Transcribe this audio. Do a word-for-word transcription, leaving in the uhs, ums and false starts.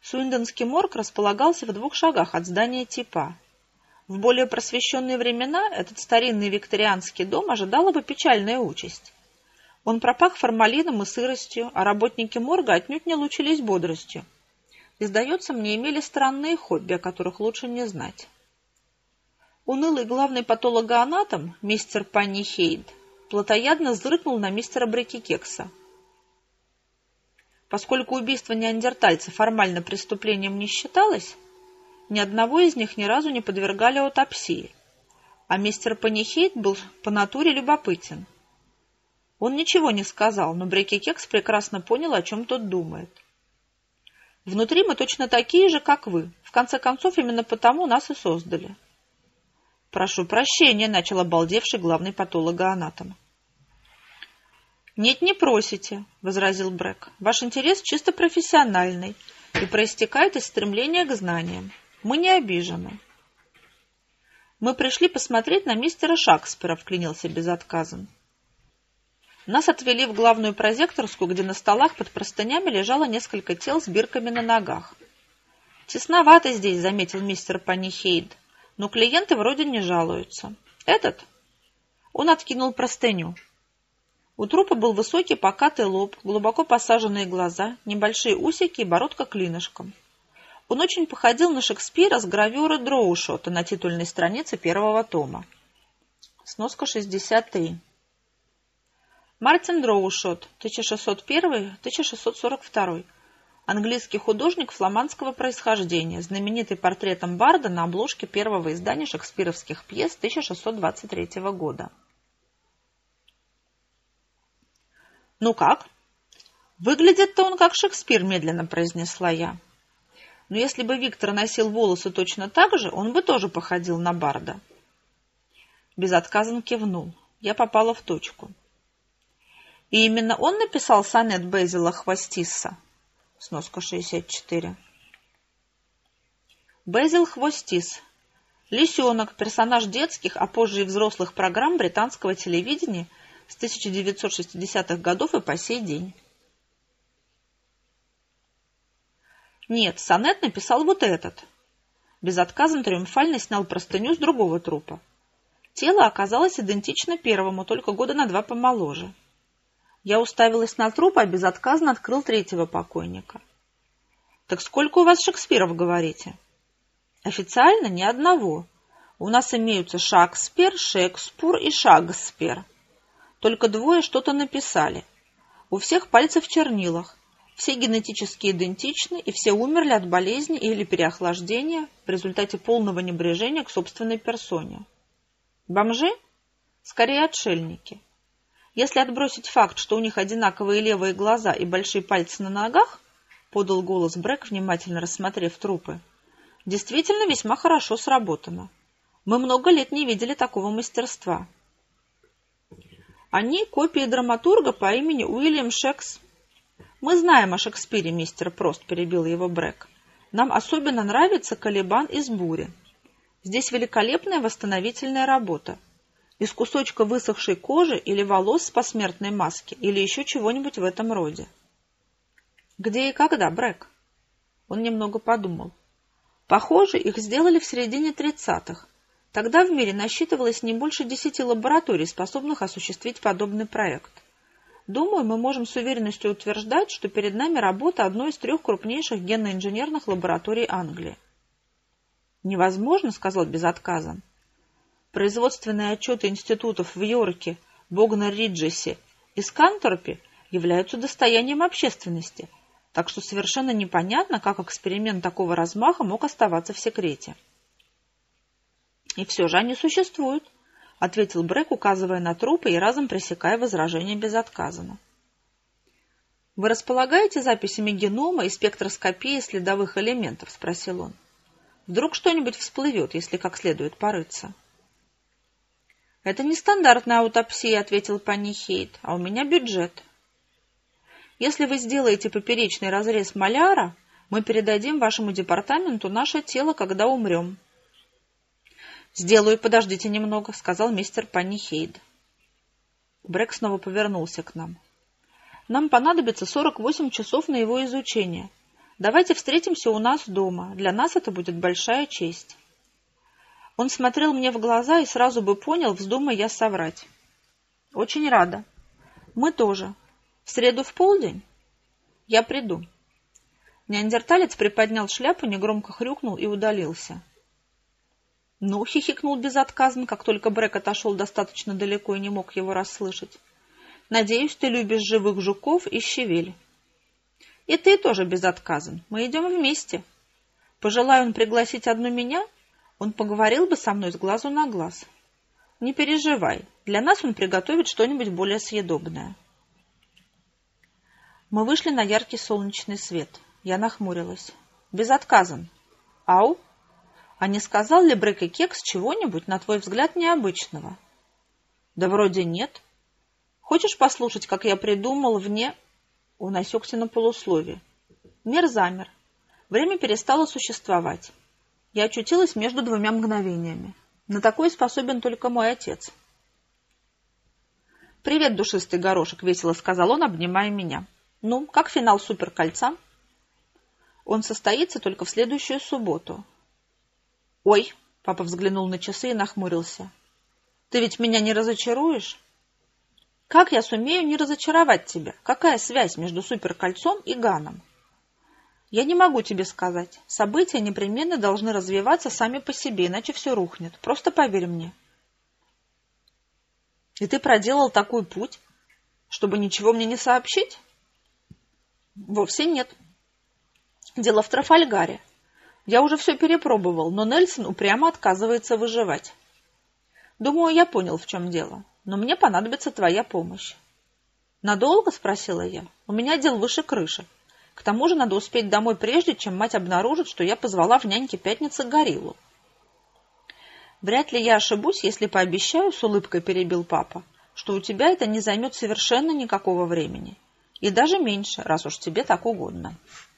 Суиндонский морг располагался в двух шагах от здания ТИПа. В более просвещенные времена этот старинный викторианский дом ожидала бы печальная участь. Он пропах формалином и сыростью, а работники морга отнюдь не лучились бодростью. И, сдается мне, имели странные хобби, о которых лучше не знать. Унылый главный патологоанатом, мистер Паннихейд, плотоядно зыркнул на мистера Брекикекса. Поскольку убийство неандертальца формально преступлением не считалось, ни одного из них ни разу не подвергали аутопсии, а мистер Паннихейд был по натуре любопытен. Он ничего не сказал, но Брекикекс прекрасно понял, о чем тот думает. «Внутри мы точно такие же, как вы. В конце концов, именно потому нас и создали». «Прошу прощения», — начал обалдевший главный патологоанатом. «Нет, не просите», — возразил Брек. «Ваш интерес чисто профессиональный и проистекает из стремления к знаниям. Мы не обижены». «Мы пришли посмотреть на мистера Шекспира», — вклинился безотказен. Нас отвели в главную прозекторскую, где на столах под простынями лежало несколько тел с бирками на ногах. «Тесновато здесь», — заметил мистер Паннихейд, — «но клиенты вроде не жалуются. Этот?» Он откинул простыню. У трупа был высокий покатый лоб, глубоко посаженные глаза, небольшие усики и бородка клинышком. Он очень походил на Шекспира с гравюры Дроушота на титульной странице первого тома. Сноска шестьдесят три. Мартин Дроушот, тысяча шестьсот первый — тысяча шестьсот сорок второй. Английский художник фламандского происхождения, знаменитый портретом Барда на обложке первого издания шекспировских пьес тысяча шестьсот двадцать третьего года. «Ну как?» «Выглядит-то он как Шекспир», — медленно произнесла я. «Но если бы Виктор носил волосы точно так же, он бы тоже походил на Барда». Безотказан кивнул. Я попала в точку. «И именно он написал сонет Безила Хвостисса?» Сноска шестьдесят четыре. Безил Хвостис. Лисенок, персонаж детских, а позже и взрослых программ британского телевидения с тысяча девятьсот шестидесятых годов и по сей день. Нет, сонет написал вот этот. Безотказан триумфально снял простыню с другого трупа. Тело оказалось идентично первому, только года на два помоложе. Я уставилась на труп, а безотказно открыл третьего покойника. «Так сколько у вас Шекспиров, говорите?» «Официально ни одного. У нас имеются Шекспир, Шекспур и Шагспир. Только двое что-то написали. У всех пальцы в чернилах. Все генетически идентичны, и все умерли от болезни или переохлаждения в результате полного небрежения к собственной персоне. Бомжи? Скорее, отшельники. Если отбросить факт, что у них одинаковые левые глаза и большие пальцы на ногах, подал голос Брек, внимательно рассмотрев трупы, действительно весьма хорошо сработано. Мы много лет не видели такого мастерства. Они копии драматурга по имени Уильям Шекс. Мы знаем о Шекспире, мистер Прост, перебил его Брек. Нам особенно нравится Калибан из Бури. Здесь великолепная восстановительная работа. Из кусочка высохшей кожи или волос с посмертной маски, или еще чего-нибудь в этом роде. Где и когда, Брек? Он немного подумал. Похоже, их сделали в середине тридцатых. Тогда в мире насчитывалось не больше десяти лабораторий, способных осуществить подобный проект. Думаю, мы можем с уверенностью утверждать, что перед нами работа одной из трех крупнейших генно-инженерных лабораторий Англии. «Невозможно», — сказал безотказан. Производственные отчеты институтов в Йорке, Богнер-Риджесе и Сканторпе являются достоянием общественности, так что совершенно непонятно, как эксперимент такого размаха мог оставаться в секрете. «И все же они существуют», — ответил Брек, указывая на трупы и разом пресекая возражения безотказано. «Вы располагаете записями генома и спектроскопии следовых элементов?» — спросил он. «Вдруг что-нибудь всплывет, если как следует порыться?» «Это не стандартная аутопсия», — ответил Паннихейд, — «а у меня бюджет. Если вы сделаете поперечный разрез маляра, мы передадим вашему департаменту наше тело, когда умрем». «Сделаю, подождите немного», — сказал мистер Паннихейд. Брек снова повернулся к нам. «Нам понадобится сорок восемь часов на его изучение. Давайте встретимся у нас дома. Для нас это будет большая честь». Он смотрел мне в глаза и сразу бы понял, вздумай я соврать. «Очень рада. Мы тоже. В среду в полдень? Я приду». Неандерталец приподнял шляпу, негромко хрюкнул и удалился. «Ну», — хихикнул безотказно, как только Брэк отошел достаточно далеко и не мог его расслышать. «Надеюсь, ты любишь живых жуков и щавель». «И ты тоже безотказен. Мы идем вместе. Пожелаю он пригласить одну меня, он поговорил бы со мной с глазу на глаз. Не переживай, для нас он приготовит что-нибудь более съедобное». Мы вышли на яркий солнечный свет. Я нахмурилась. «Безотказан. Ау? А не сказал ли Брэк и Кекс чего-нибудь, на твой взгляд, необычного?» «Да вроде нет. Хочешь послушать, как я придумал вне...» Он осекся на полуслове. Мир замер. Время перестало существовать. Я очутилась между двумя мгновениями. На такое способен только мой отец. «Привет, душистый горошек», — весело сказал он, обнимая меня. «Ну, как финал суперкольца?» «Он состоится только в следующую субботу». «Ой», — папа взглянул на часы и нахмурился. «Ты ведь меня не разочаруешь?» «Как я сумею не разочаровать тебя? Какая связь между суперкольцом и Ганом?» «Я не могу тебе сказать. События непременно должны развиваться сами по себе, иначе все рухнет. Просто поверь мне». «И ты проделал такой путь, чтобы ничего мне не сообщить?» «Вовсе нет. Дело в Трафальгаре. Я уже все перепробовал, но Нельсон упрямо отказывается выживать. Думаю, я понял, в чем дело. Но мне понадобится твоя помощь». «Надолго?» – спросила я. «У меня дел выше крыши. К тому же надо успеть домой прежде, чем мать обнаружит, что я позвала в няньке пятницы гориллу». «Вряд ли я ошибусь, если пообещаю, — с улыбкой перебил папа, — что у тебя это не займет совершенно никакого времени. И даже меньше, раз уж тебе так угодно».